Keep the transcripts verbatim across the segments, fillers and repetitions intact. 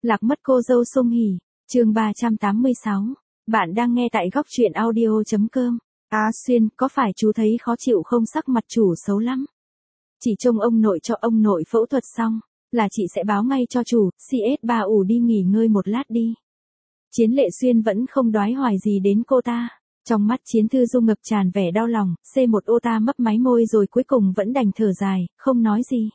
Lạc mất cô dâu Sung Hỉ, chương ba trăm tám mươi sáu. Bạn đang nghe tại góc truyện audio.com. Á Xuyên, có phải chú thấy khó chịu không, sắc mặt chủ xấu lắm? Chỉ trông ông nội cho ông nội phẫu thuật xong, là chị sẽ báo ngay cho chủ, xê ét ba ủ đi nghỉ ngơi một lát đi. Chiến Lệ Xuyên vẫn không đoái hoài gì đến cô ta. Trong mắt Chiến Thư Du ngập tràn vẻ đau lòng, xê một ô ta mấp máy môi rồi cuối cùng vẫn đành thở dài, không nói gì.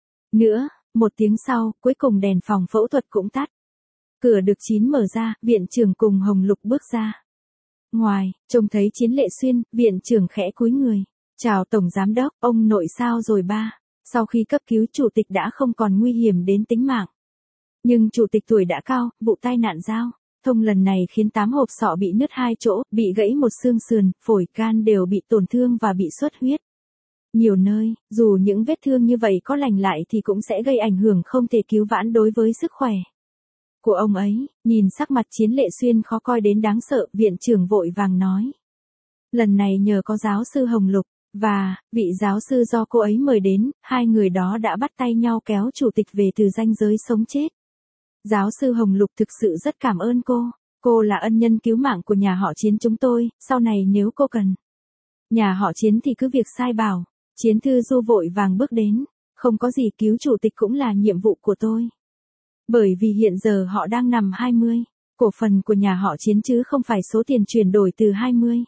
Nữa, một tiếng sau, cuối cùng đèn phòng phẫu thuật cũng tắt. Cửa được chín mở ra, viện trưởng cùng Hồng Lục bước ra. Ngoài, trông thấy Chiến Lệ Xuyên, viện trưởng khẽ cúi người. Chào Tổng Giám Đốc, ông nội sao rồi ba? Sau khi cấp cứu chủ tịch đã không còn nguy hiểm đến tính mạng. Nhưng chủ tịch tuổi đã cao, vụ tai nạn giao thông lần này khiến tám hộp sọ bị nứt hai chỗ, bị gãy một xương sườn, phổi can đều bị tổn thương và bị xuất huyết. Nhiều nơi, dù những vết thương như vậy có lành lại thì cũng sẽ gây ảnh hưởng không thể cứu vãn đối với sức khỏe của ông ấy. Nhìn sắc mặt Chiến Lệ Xuyên khó coi đến đáng sợ, viện trưởng vội vàng nói. Lần này nhờ có giáo sư Hồng Lục, và, vị giáo sư do cô ấy mời đến, hai người đó đã bắt tay nhau kéo chủ tịch về từ ranh giới sống chết. Giáo sư Hồng Lục thực sự rất cảm ơn cô, cô là ân nhân cứu mạng của nhà họ Chiến chúng tôi, sau này nếu cô cần nhà họ Chiến thì cứ việc sai bảo. Chiến Thư Du vội vàng bước đến, không có gì, cứu chủ tịch cũng là nhiệm vụ của tôi. Bởi vì hiện giờ họ đang nằm hai mươi cổ phần của nhà họ Chiến chứ không phải số tiền chuyển đổi từ hai mươi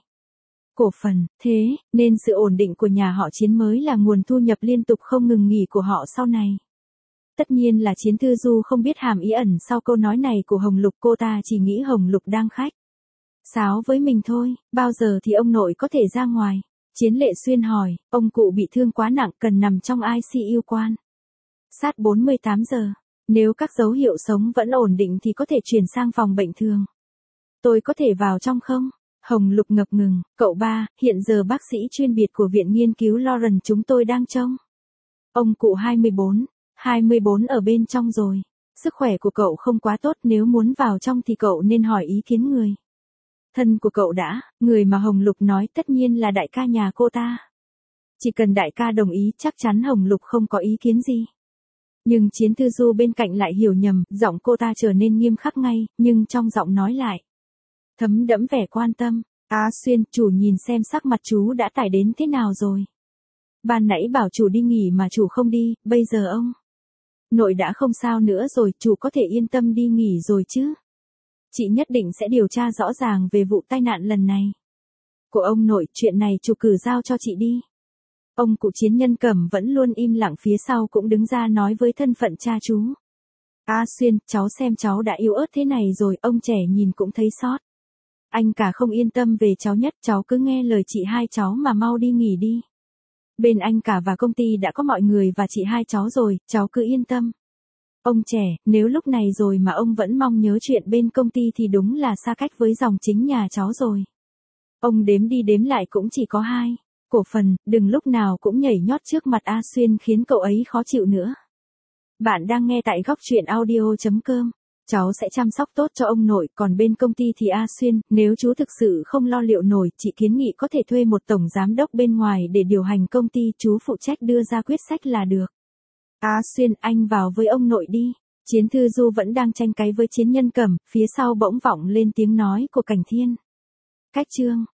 cổ phần, thế nên sự ổn định của nhà họ Chiến mới là nguồn thu nhập liên tục không ngừng nghỉ của họ sau này. Tất nhiên là Chiến Thư Du không biết hàm ý ẩn sau câu nói này của Hồng Lục, cô ta chỉ nghĩ Hồng Lục đang khách sáo với mình thôi. Bao giờ thì ông nội có thể ra ngoài? Chiến Lệ Xuyên hỏi, ông cụ bị thương quá nặng cần nằm trong i xê u quan sát bốn mươi tám giờ. Nếu các dấu hiệu sống vẫn ổn định thì có thể chuyển sang phòng bệnh thường. Tôi có thể vào trong không? Hồng Lục ngập ngừng, cậu ba, hiện giờ bác sĩ chuyên biệt của viện nghiên cứu Lawrence chúng tôi đang trông ông cụ hai mươi bốn, hai mươi bốn ở bên trong rồi. Sức khỏe của cậu không quá tốt, nếu muốn vào trong thì cậu nên hỏi ý kiến người thân của cậu đã. Người mà Hồng Lục nói tất nhiên là đại ca nhà cô ta. Chỉ cần đại ca đồng ý chắc chắn Hồng Lục không có ý kiến gì. Nhưng Chiến Thư Du bên cạnh lại hiểu nhầm, giọng cô ta trở nên nghiêm khắc ngay, nhưng trong giọng nói lại thấm đẫm vẻ quan tâm. Á Xuyên, chủ nhìn xem sắc mặt chú đã tải đến thế nào rồi. Ban nãy bảo chủ đi nghỉ mà chủ không đi, bây giờ ông nội đã không sao nữa rồi, chủ có thể yên tâm đi nghỉ rồi chứ. Chị nhất định sẽ điều tra rõ ràng về vụ tai nạn lần này của ông nội, chuyện này chủ cử giao cho chị đi. Ông cụ Chiến Nhân Cẩm vẫn luôn im lặng phía sau cũng đứng ra nói với thân phận cha chú. Á Xuyên, cháu xem cháu đã yếu ớt thế này rồi, ông trẻ nhìn cũng thấy xót. Anh cả không yên tâm về cháu nhất, cháu cứ nghe lời chị hai cháu mà mau đi nghỉ đi. Bên anh cả và công ty đã có mọi người và chị hai cháu rồi, cháu cứ yên tâm. Ông trẻ, nếu lúc này rồi mà ông vẫn mong nhớ chuyện bên công ty thì đúng là xa cách với dòng chính nhà cháu rồi. Ông đếm đi đếm lại cũng chỉ có hai cổ phần, đừng lúc nào cũng nhảy nhót trước mặt A Xuyên khiến cậu ấy khó chịu nữa. Bạn đang nghe tại góc truyện audio.com. Cháu sẽ chăm sóc tốt cho ông nội, còn bên công ty thì A Xuyên, nếu chú thực sự không lo liệu nổi, chị kiến nghị có thể thuê một tổng giám đốc bên ngoài để điều hành công ty, chú phụ trách đưa ra quyết sách là được. Á Xuyên, anh vào với ông nội đi. Chiến Thư Du vẫn đang tranh cáy với Chiến Nhân Cẩm, phía sau bỗng vọng lên tiếng nói của Cảnh Thiên. Cách chương